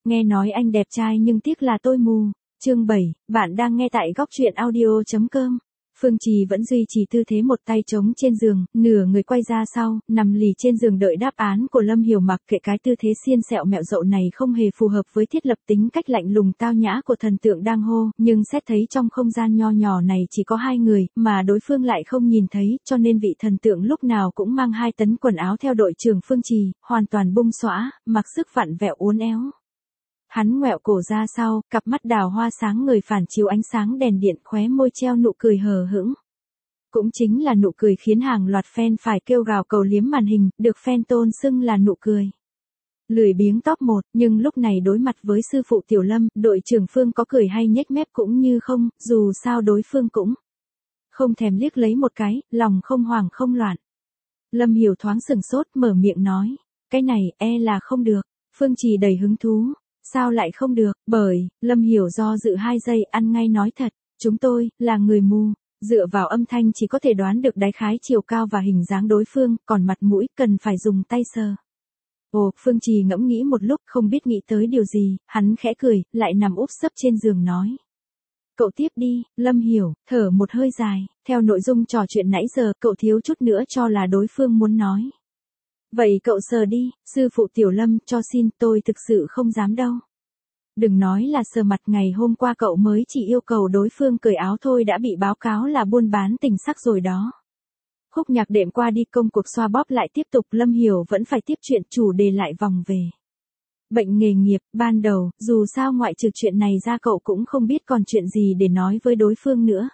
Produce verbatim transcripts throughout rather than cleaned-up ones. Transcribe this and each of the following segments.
Nghe nói anh đẹp trai nhưng tiếc là tôi mù. Chương bảy, bạn đang nghe tại góc truyện audio chấm com. Phương Trì vẫn duy trì tư thế một tay trống trên giường, nửa người quay ra sau, nằm lì trên giường đợi đáp án của Lâm Hiểu, mặc kệ cái tư thế xiên xẹo mẹo dậu này không hề phù hợp với thiết lập tính cách lạnh lùng tao nhã của thần tượng đang hô, nhưng xét thấy trong không gian nho nhỏ này chỉ có hai người, mà đối phương lại không nhìn thấy, cho nên vị thần tượng lúc nào cũng mang hai tấn quần áo theo đội trưởng Phương Trì, hoàn toàn bung xõa, mặc sức vặn vẹo uốn éo. Hắn ngoẹo cổ ra sau, cặp mắt đào hoa sáng ngời phản chiếu ánh sáng đèn điện, khóe môi treo nụ cười hờ hững. Cũng chính là nụ cười khiến hàng loạt fan phải kêu gào cầu liếm màn hình, được fan tôn xưng là nụ cười lười biếng top một, nhưng lúc này đối mặt với sư phụ Tiểu Lâm, đội trưởng Phương có cười hay nhếch mép cũng như không, dù sao đối phương cũng không thèm liếc lấy một cái, lòng không hoảng không loạn. Lâm Hiểu thoáng sừng sốt, mở miệng nói, cái này e là không được. Phương Trì đầy hứng thú. Sao lại không được, bởi, Lâm Hiểu do dự hai giây, ăn ngay nói thật, chúng tôi, là người mù, dựa vào âm thanh chỉ có thể đoán được đại khái chiều cao và hình dáng đối phương, còn mặt mũi cần phải dùng tay sờ. Ồ, Phương Trì ngẫm nghĩ một lúc, không biết nghĩ tới điều gì, hắn khẽ cười, lại nằm úp sấp trên giường nói. Cậu tiếp đi. Lâm Hiểu, thở một hơi dài, theo nội dung trò chuyện nãy giờ, cậu thiếu chút nữa cho là đối phương muốn nói. Vậy cậu sờ đi, sư phụ Tiểu Lâm, cho xin, tôi thực sự không dám đâu. Đừng nói là sờ mặt, ngày hôm qua cậu mới chỉ yêu cầu đối phương cởi áo thôi đã bị báo cáo là buôn bán tình sắc rồi đó. Khúc nhạc đệm qua đi, công cuộc xoa bóp lại tiếp tục, Lâm Hiểu vẫn phải tiếp chuyện, chủ đề lại vòng về bệnh nghề nghiệp. Ban đầu, dù sao ngoại trừ chuyện này ra cậu cũng không biết còn chuyện gì để nói với đối phương nữa.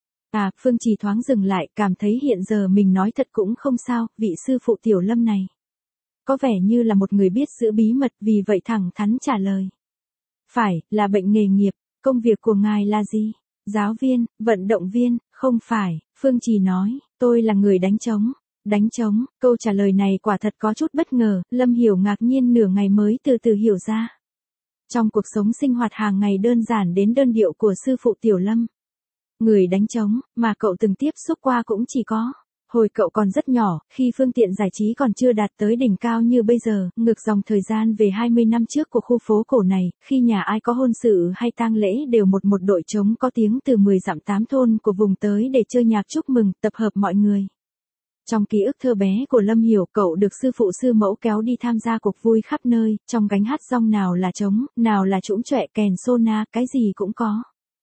À, Phương Trì thoáng dừng lại, cảm thấy hiện giờ mình nói thật cũng không sao, vị sư phụ Tiểu Lâm này có vẻ như là một người biết giữ bí mật, vì vậy thẳng thắn trả lời. Phải, là bệnh nghề nghiệp. Công việc của ngài là gì? Giáo viên, vận động viên? Không phải, Phương Trì nói, tôi là người đánh trống. Đánh trống, câu trả lời này quả thật có chút bất ngờ, Lâm Hiểu ngạc nhiên nửa ngày mới từ từ hiểu ra. Trong cuộc sống sinh hoạt hàng ngày đơn giản đến đơn điệu của sư phụ Tiểu Lâm, người đánh trống mà cậu từng tiếp xúc qua cũng chỉ có hồi cậu còn rất nhỏ, khi phương tiện giải trí còn chưa đạt tới đỉnh cao như bây giờ, ngược dòng thời gian về hai mươi năm trước của khu phố cổ này, khi nhà ai có hôn sự hay tang lễ đều một một đội trống có tiếng từ mười dặm tám thôn của vùng tới để chơi nhạc chúc mừng, tập hợp mọi người. Trong ký ức thơ bé của Lâm Hiểu, cậu được sư phụ sư mẫu kéo đi tham gia cuộc vui khắp nơi, trong gánh hát rong nào là trống, nào là trũng trọe, kèn sô na, cái gì cũng có.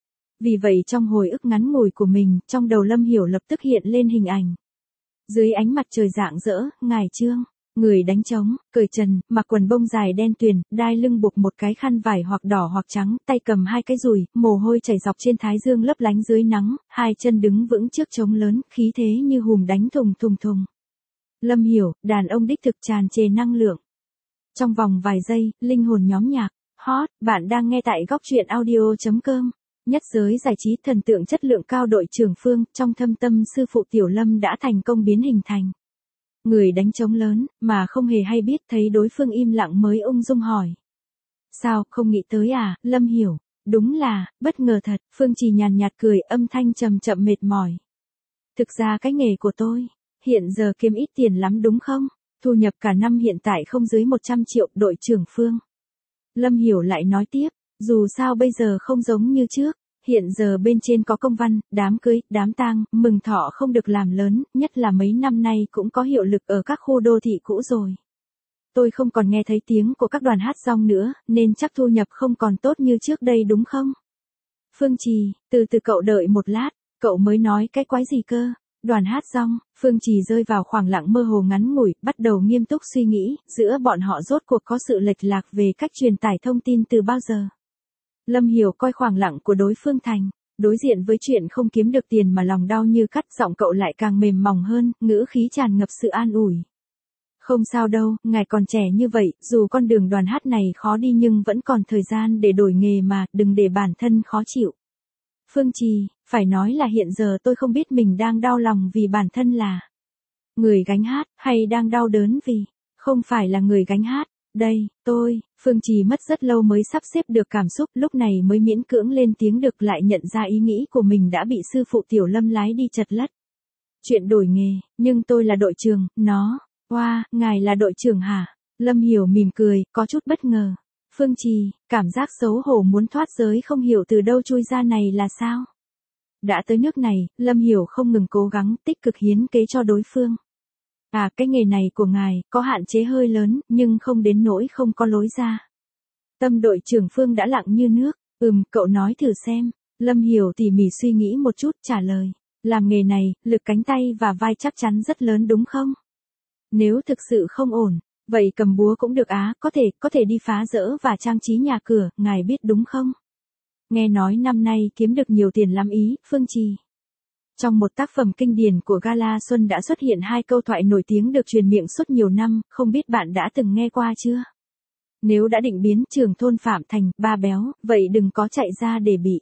Vì vậy trong hồi ức ngắn ngủi của mình, trong đầu Lâm Hiểu lập tức hiện lên hình ảnh. Dưới ánh mặt trời rạng rỡ, ngài Trương, người đánh trống, cởi trần, mặc quần bông dài đen tuyền, đai lưng buộc một cái khăn vải hoặc đỏ hoặc trắng, tay cầm hai cái dùi, mồ hôi chảy dọc trên thái dương lấp lánh dưới nắng, hai chân đứng vững trước trống lớn, khí thế như hùm đánh thùng thùng thùng. Lâm Hiểu, đàn ông đích thực tràn trề năng lượng. Trong vòng vài giây, linh hồn nhóm nhạc, hot, bạn đang nghe tại góc truyện audio chấm com. Nhất giới giải trí, thần tượng chất lượng cao đội trưởng Phương, trong thâm tâm sư phụ Tiểu Lâm đã thành công biến hình thành người đánh trống lớn, mà không hề hay biết, thấy đối phương im lặng mới ung dung hỏi. Sao, không nghĩ tới à, Lâm Hiểu? Đúng là, bất ngờ thật, Phương Trì nhàn nhạt cười, âm thanh trầm chậm mệt mỏi. Thực ra cái nghề của tôi, hiện giờ kiếm ít tiền lắm đúng không? Thu nhập cả năm hiện tại không dưới một trăm triệu, đội trưởng Phương. Lâm Hiểu lại nói tiếp. Dù sao bây giờ không giống như trước, hiện giờ bên trên có công văn, đám cưới, đám tang, mừng thọ không được làm lớn, nhất là mấy năm nay cũng có hiệu lực ở các khu đô thị cũ rồi. Tôi không còn nghe thấy tiếng của các đoàn hát rong nữa, nên chắc thu nhập không còn tốt như trước đây đúng không? Phương Trì, từ từ cậu đợi một lát, cậu mới nói cái quái gì cơ? Đoàn hát rong, Phương Trì rơi vào khoảng lặng mơ hồ ngắn ngủi, bắt đầu nghiêm túc suy nghĩ, giữa bọn họ rốt cuộc có sự lệch lạc về cách truyền tải thông tin từ bao giờ. Lâm Hiểu coi khoảng lặng của đối phương thành, đối diện với chuyện không kiếm được tiền mà lòng đau như cắt, giọng cậu lại càng mềm mỏng hơn, ngữ khí tràn ngập sự an ủi. Không sao đâu, ngài còn trẻ như vậy, dù con đường đoàn hát này khó đi nhưng vẫn còn thời gian để đổi nghề mà, đừng để bản thân khó chịu. Phương Trì, phải nói là hiện giờ tôi không biết mình đang đau lòng vì bản thân là người gánh hát, hay đang đau đớn vì không phải là người gánh hát. Đây, tôi, Phương Trì mất rất lâu mới sắp xếp được cảm xúc, lúc này mới miễn cưỡng lên tiếng được, lại nhận ra ý nghĩ của mình đã bị sư phụ Tiểu Lâm lái đi chật lất. Chuyện đổi nghề, nhưng tôi là đội trưởng, nó, oa, wow, ngài là đội trưởng hả? Lâm Hiểu mỉm cười, có chút bất ngờ. Phương Trì, cảm giác xấu hổ muốn thoát giới không hiểu từ đâu chui ra này là sao? Đã tới nước này, Lâm Hiểu không ngừng cố gắng tích cực hiến kế cho đối phương. À, cái nghề này của ngài, có hạn chế hơi lớn, nhưng không đến nỗi không có lối ra. Tâm đội trưởng Phương đã lặng như nước, ừm, cậu nói thử xem. Lâm Hiểu tỉ mỉ suy nghĩ một chút trả lời. Làm nghề này, lực cánh tay và vai chắc chắn rất lớn đúng không? Nếu thực sự không ổn, vậy cầm búa cũng được á, có thể, có thể đi phá rỡ và trang trí nhà cửa, ngài biết đúng không? Nghe nói năm nay kiếm được nhiều tiền lắm ý, Phương Trì. Trong một tác phẩm kinh điển của Gala Xuân đã xuất hiện hai câu thoại nổi tiếng được truyền miệng suốt nhiều năm, không biết bạn đã từng nghe qua chưa? Nếu đã định biến trưởng thôn Phạm thành ba béo, vậy đừng có chạy ra để bị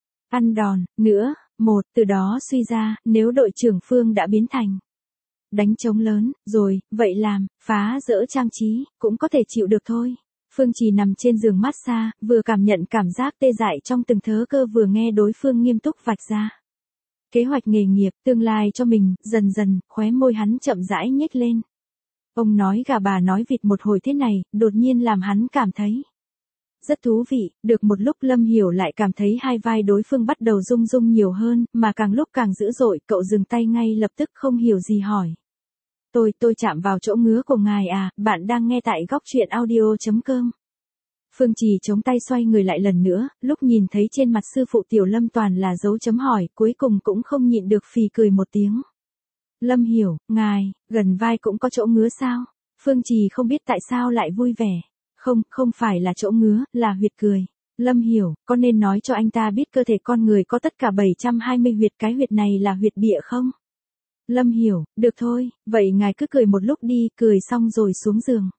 ăn đòn, nữa, một, từ đó suy ra, nếu đội trưởng Phương đã biến thành đánh trống lớn, rồi, vậy làm, phá rỡ trang trí, cũng có thể chịu được thôi. Phương Trì nằm trên giường massage, vừa cảm nhận cảm giác tê dại trong từng thớ cơ vừa nghe đối phương nghiêm túc vạch ra. Kế hoạch nghề nghiệp, tương lai cho mình, dần dần, khóe môi hắn chậm rãi nhếch lên. Ông nói gà bà nói vịt một hồi thế này, đột nhiên làm hắn cảm thấy rất thú vị, được một lúc Lâm Hiểu lại cảm thấy hai vai đối phương bắt đầu rung rung nhiều hơn, mà càng lúc càng dữ dội, cậu dừng tay ngay lập tức không hiểu gì hỏi. Tôi, tôi chạm vào chỗ ngứa của ngài à, bạn đang nghe tại góc truyện audio.com. Phương Trì chống tay xoay người lại lần nữa, lúc nhìn thấy trên mặt sư phụ Tiểu Lâm toàn là dấu chấm hỏi, cuối cùng cũng không nhịn được phì cười một tiếng. Lâm Hiểu, ngài, gần vai cũng có chỗ ngứa sao? Phương Trì không biết tại sao lại vui vẻ. Không, không phải là chỗ ngứa, là huyệt cười. Lâm Hiểu, có nên nói cho anh ta biết cơ thể con người có tất cả bảy trăm hai mươi huyệt, cái huyệt này là huyệt bịa không? Lâm Hiểu, được thôi, vậy ngài cứ cười một lúc đi, cười xong rồi xuống giường.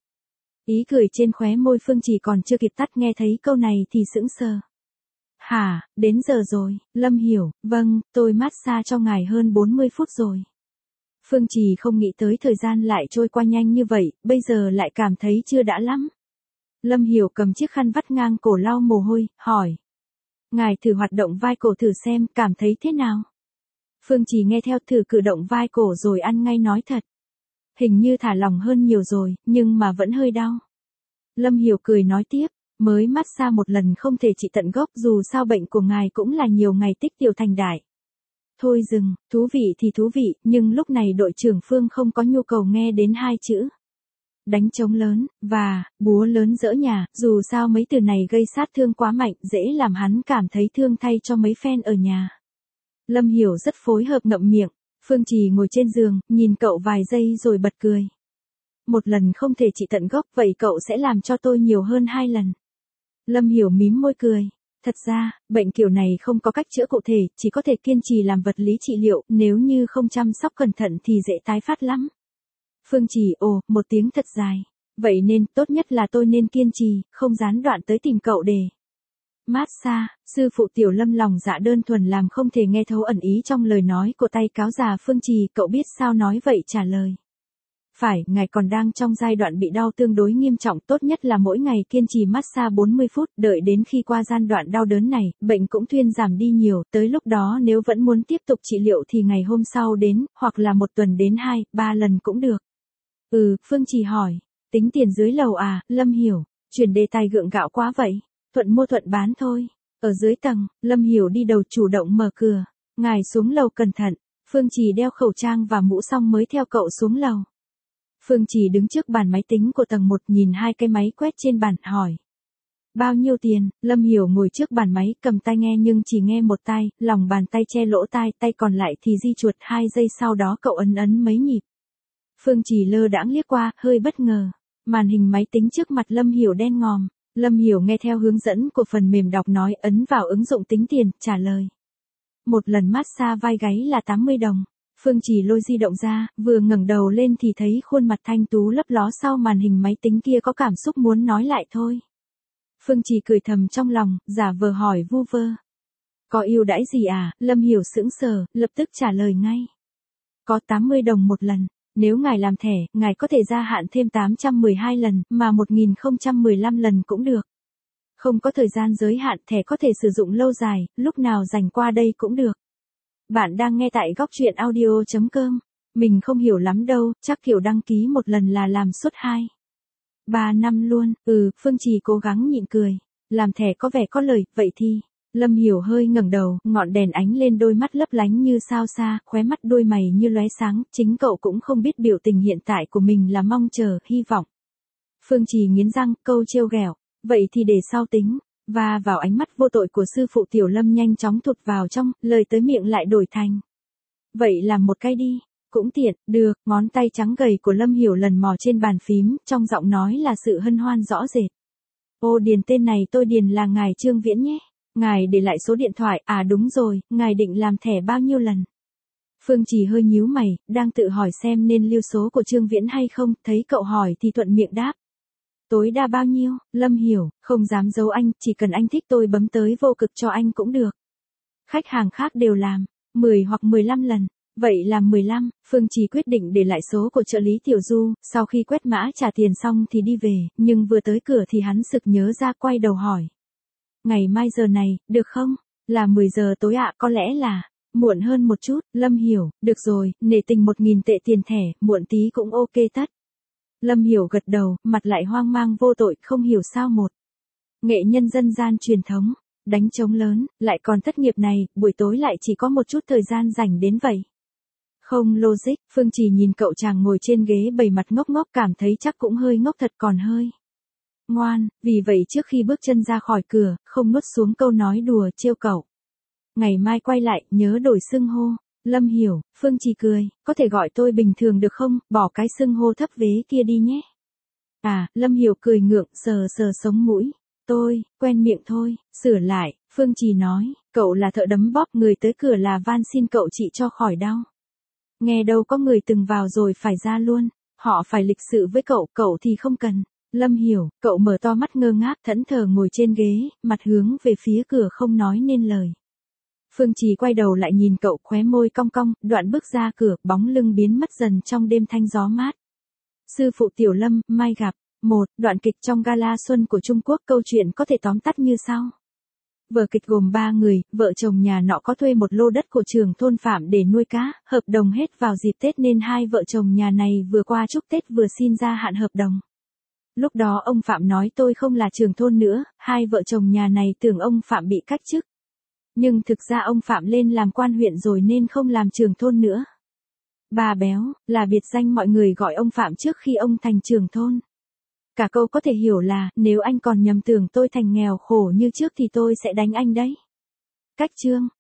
Ý cười trên khóe môi Phương Trì còn chưa kịp tắt, nghe thấy câu này thì sững sờ. Hả, đến giờ rồi, Lâm Hiểu, vâng, tôi massage cho ngài hơn bốn mươi phút rồi. Phương Trì không nghĩ tới thời gian lại trôi qua nhanh như vậy, bây giờ lại cảm thấy chưa đã lắm. Lâm Hiểu cầm chiếc khăn vắt ngang cổ lau mồ hôi, hỏi. Ngài thử hoạt động vai cổ thử xem, cảm thấy thế nào? Phương Trì nghe theo thử cử động vai cổ rồi ăn ngay nói thật. Hình như thả lỏng hơn nhiều rồi, nhưng mà vẫn hơi đau. Lâm Hiểu cười nói tiếp, mới massage một lần không thể trị tận gốc, dù sao bệnh của ngài cũng là nhiều ngày tích tiểu thành đại. Thôi dừng, thú vị thì thú vị, nhưng lúc này đội trưởng Phương không có nhu cầu nghe đến hai chữ. Đánh trống lớn, và, búa lớn dỡ nhà, dù sao mấy từ này gây sát thương quá mạnh, dễ làm hắn cảm thấy thương thay cho mấy fan ở nhà. Lâm Hiểu rất phối hợp ngậm miệng, Phương Trì ngồi trên giường, nhìn cậu vài giây rồi bật cười. Một lần không thể trị tận gốc, vậy cậu sẽ làm cho tôi nhiều hơn hai lần. Lâm Hiểu mím môi cười. Thật ra, bệnh kiểu này không có cách chữa cụ thể, chỉ có thể kiên trì làm vật lý trị liệu, nếu như không chăm sóc cẩn thận thì dễ tái phát lắm. Phương Trì ồ, một tiếng thật dài. Vậy nên, tốt nhất là tôi nên kiên trì, không gián đoạn tới tìm cậu để massage. Sư phụ Tiểu Lâm lòng dạ đơn thuần làm không thể nghe thấu ẩn ý trong lời nói của tay cáo già Phương Trì, cậu biết sao nói vậy trả lời. Phải, ngài còn đang trong giai đoạn bị đau tương đối nghiêm trọng, tốt nhất là mỗi ngày kiên trì massage bốn mươi phút, đợi đến khi qua giai đoạn đau đớn này, bệnh cũng thuyên giảm đi nhiều, tới lúc đó nếu vẫn muốn tiếp tục trị liệu thì ngày hôm sau đến, hoặc là một tuần đến hai, ba lần cũng được. Ừ, Phương Trì hỏi, tính tiền dưới lầu à, Lâm Hiểu, chuyển đề tài gượng gạo quá vậy, thuận mua thuận bán thôi. Ở dưới tầng, Lâm Hiểu đi đầu chủ động mở cửa, ngài xuống lầu cẩn thận, Phương Trì đeo khẩu trang và mũ xong mới theo cậu xuống lầu. Phương Trì đứng trước bàn máy tính của tầng một nhìn hai cái máy quét trên bàn, hỏi. Bao nhiêu tiền? Lâm Hiểu ngồi trước bàn máy, cầm tai nghe nhưng chỉ nghe một tai, lòng bàn tay che lỗ tai, tay còn lại thì di chuột, hai giây sau đó cậu ấn ấn mấy nhịp. Phương Trì lơ đãng liếc qua, hơi bất ngờ. Màn hình máy tính trước mặt Lâm Hiểu đen ngòm. Lâm Hiểu nghe theo hướng dẫn của phần mềm đọc nói, ấn vào ứng dụng tính tiền, trả lời. Một lần massage vai gáy là tám mươi đồng. Phương Trì lôi di động ra, vừa ngẩng đầu lên thì thấy khuôn mặt thanh tú lấp ló sau màn hình máy tính kia, có cảm xúc muốn nói lại thôi. Phương Trì cười thầm trong lòng, giả vờ hỏi vu vơ. Có ưu đãi gì à? Lâm Hiểu sững sờ, lập tức trả lời ngay. Có tám mươi đồng một lần, nếu ngài làm thẻ, ngài có thể gia hạn thêm tám trăm mười hai lần, mà một nghìn không trăm mười lăm lần cũng được. Không có thời gian giới hạn, thẻ có thể sử dụng lâu dài, lúc nào rảnh qua đây cũng được. Bạn đang nghe tại góc truyện audio.com. Mình không hiểu lắm đâu, chắc kiểu đăng ký một lần là làm suốt hai Ba năm luôn, ừ, Phương Trì cố gắng nhịn cười. Làm thẻ có vẻ có lời, vậy thì. Lâm Hiểu hơi ngẩng đầu, ngọn đèn ánh lên đôi mắt lấp lánh như sao xa, khóe mắt đôi mày như lóe sáng, chính cậu cũng không biết biểu tình hiện tại của mình là mong chờ, hy vọng. Phương Trì nghiến răng, câu trêu ghẹo, vậy thì để sau tính. Và vào ánh mắt vô tội của sư phụ Tiểu Lâm nhanh chóng thụt vào trong, lời tới miệng lại đổi thành. Vậy làm một cái đi, cũng tiện, được, ngón tay trắng gầy của Lâm Hiểu lần mò trên bàn phím, trong giọng nói là sự hân hoan rõ rệt. Ô điền tên này tôi điền là ngài Trương Viễn nhé. Ngài để lại số điện thoại, à đúng rồi, ngài định làm thẻ bao nhiêu lần? Phương Trì hơi nhíu mày, đang tự hỏi xem nên lưu số của Trương Viễn hay không, thấy cậu hỏi thì thuận miệng đáp. Tối đa bao nhiêu? Lâm Hiểu, không dám giấu anh, chỉ cần anh thích tôi bấm tới vô cực cho anh cũng được. Khách hàng khác đều làm, mười hoặc mười lăm lần. Vậy là mười lăm, Phương Trì quyết định để lại số của trợ lý Tiểu Du, sau khi quét mã trả tiền xong thì đi về, nhưng vừa tới cửa thì hắn sực nhớ ra quay đầu hỏi. Ngày mai giờ này, được không? Là mười giờ tối ạ, à, có lẽ là muộn hơn một chút. Lâm Hiểu, được rồi, nể tình một nghìn tệ tiền thẻ, muộn tí cũng ok tất. Lâm Hiểu gật đầu, mặt lại hoang mang vô tội, không hiểu sao một nghệ nhân dân gian truyền thống, đánh trống lớn, lại còn thất nghiệp này, buổi tối lại chỉ có một chút thời gian rảnh đến vậy. Không logic, Phương Trì nhìn cậu chàng ngồi trên ghế bày mặt ngốc ngốc cảm thấy chắc cũng hơi ngốc thật còn hơi ngoan, vì vậy trước khi bước chân ra khỏi cửa, không nuốt xuống câu nói đùa trêu cậu. Ngày mai quay lại, nhớ đổi xưng hô. Lâm Hiểu, Phương Trì cười, có thể gọi tôi bình thường được không, bỏ cái xưng hô thấp vế kia đi nhé. À, Lâm Hiểu cười ngượng, sờ sờ sống mũi. Tôi, quen miệng thôi, sửa lại, Phương Trì nói, cậu là thợ đấm bóp, người tới cửa là van xin cậu trị cho khỏi đau. Nghe đâu có người từng vào rồi phải ra luôn, họ phải lịch sự với cậu, cậu thì không cần. Lâm Hiểu, cậu mở to mắt ngơ ngác thẫn thờ ngồi trên ghế, mặt hướng về phía cửa không nói nên lời. Phương Trì quay đầu lại nhìn cậu khóe môi cong cong, đoạn bước ra cửa, bóng lưng biến mất dần trong đêm thanh gió mát. Sư phụ Tiểu Lâm, mai gặp. Một, đoạn kịch trong gala xuân của Trung Quốc, câu chuyện có thể tóm tắt như sau. Vở kịch gồm ba người, vợ chồng nhà nọ có thuê một lô đất của trưởng thôn Phạm để nuôi cá, hợp đồng hết vào dịp Tết nên hai vợ chồng nhà này vừa qua chúc Tết vừa xin gia hạn hợp đồng. Lúc đó ông Phạm nói tôi không là trưởng thôn nữa, hai vợ chồng nhà này tưởng ông Phạm bị cách chức. Nhưng thực ra ông Phạm lên làm quan huyện rồi nên không làm trưởng thôn nữa. Bà Béo, là biệt danh mọi người gọi ông Phạm trước khi ông thành trưởng thôn. Cả câu có thể hiểu là, nếu anh còn nhầm tưởng tôi thành nghèo khổ như trước thì tôi sẽ đánh anh đấy. Cách chương.